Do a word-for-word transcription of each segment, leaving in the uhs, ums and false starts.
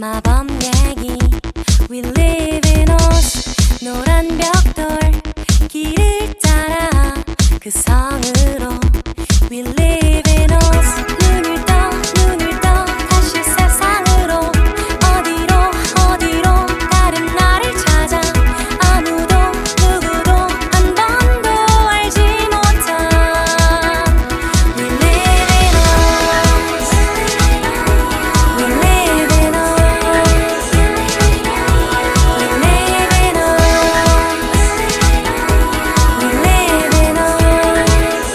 마법 얘기 We live in us 노란 벽돌 길을 따라 그 성으로 We live in us 눈을 떠 눈을 떠 다시 세상으로 어디로 어디로 다른 나를 찾아 아무도 누구도 한 번도 알지 못한 We live in us We live in us We live in us We live in us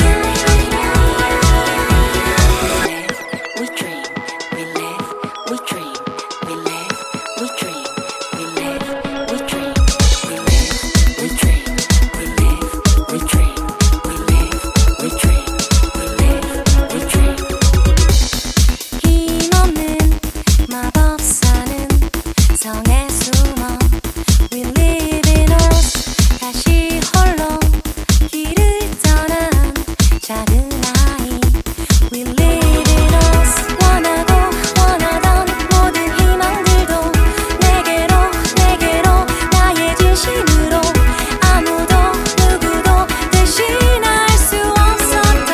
We dream, we live, we dream, we live, we dream, we live, we dream, we live, we dream, we live, we dream, we live, we dream, we live, we dream. 힘없는 마법사는 성에 숨어 We live in us 다시 홀로 길을 떠난 작은 아이 We live in us 원하고 원하던 모든 희망들도 내게로 내게로 나의 진심으로 아무도 누구도 대신할 수 없었던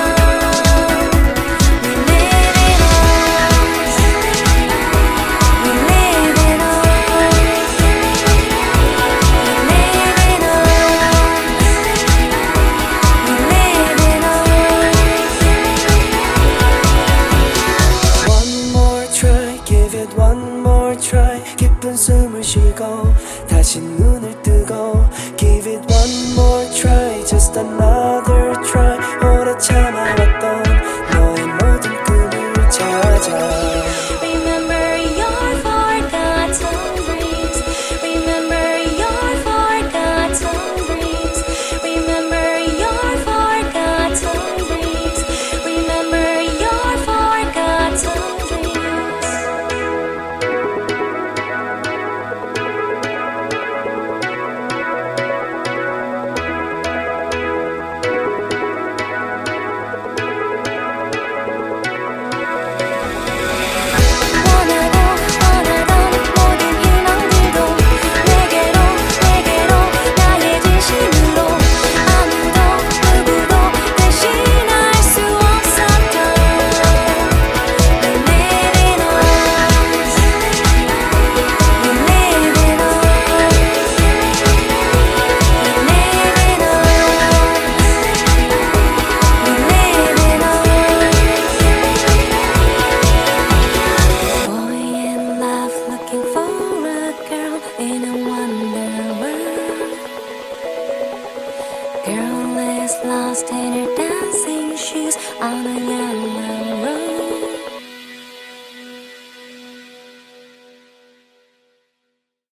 We live in us We live in us We live in us We live in us One more try, give it one more try. 깊은 숨을 쉬고 다시 눈을 뜨고 Give it one more try, just another try. 오래 참아왔던 너의 모든 꿈을 찾아 Remember your forgotten dreams Remember your forgotten dreams Remember your forgotten dreams Remember your forgotten dreams 원하고 원하던 모든 희망들도 내게로 내게로 나의 진심으로 아무도 누구도 대신할 수 없었던 We live in us We live in us We live in us We live in us Boy in love looking for a girl in a wonder world Girl is lost in her dancing shoes on a young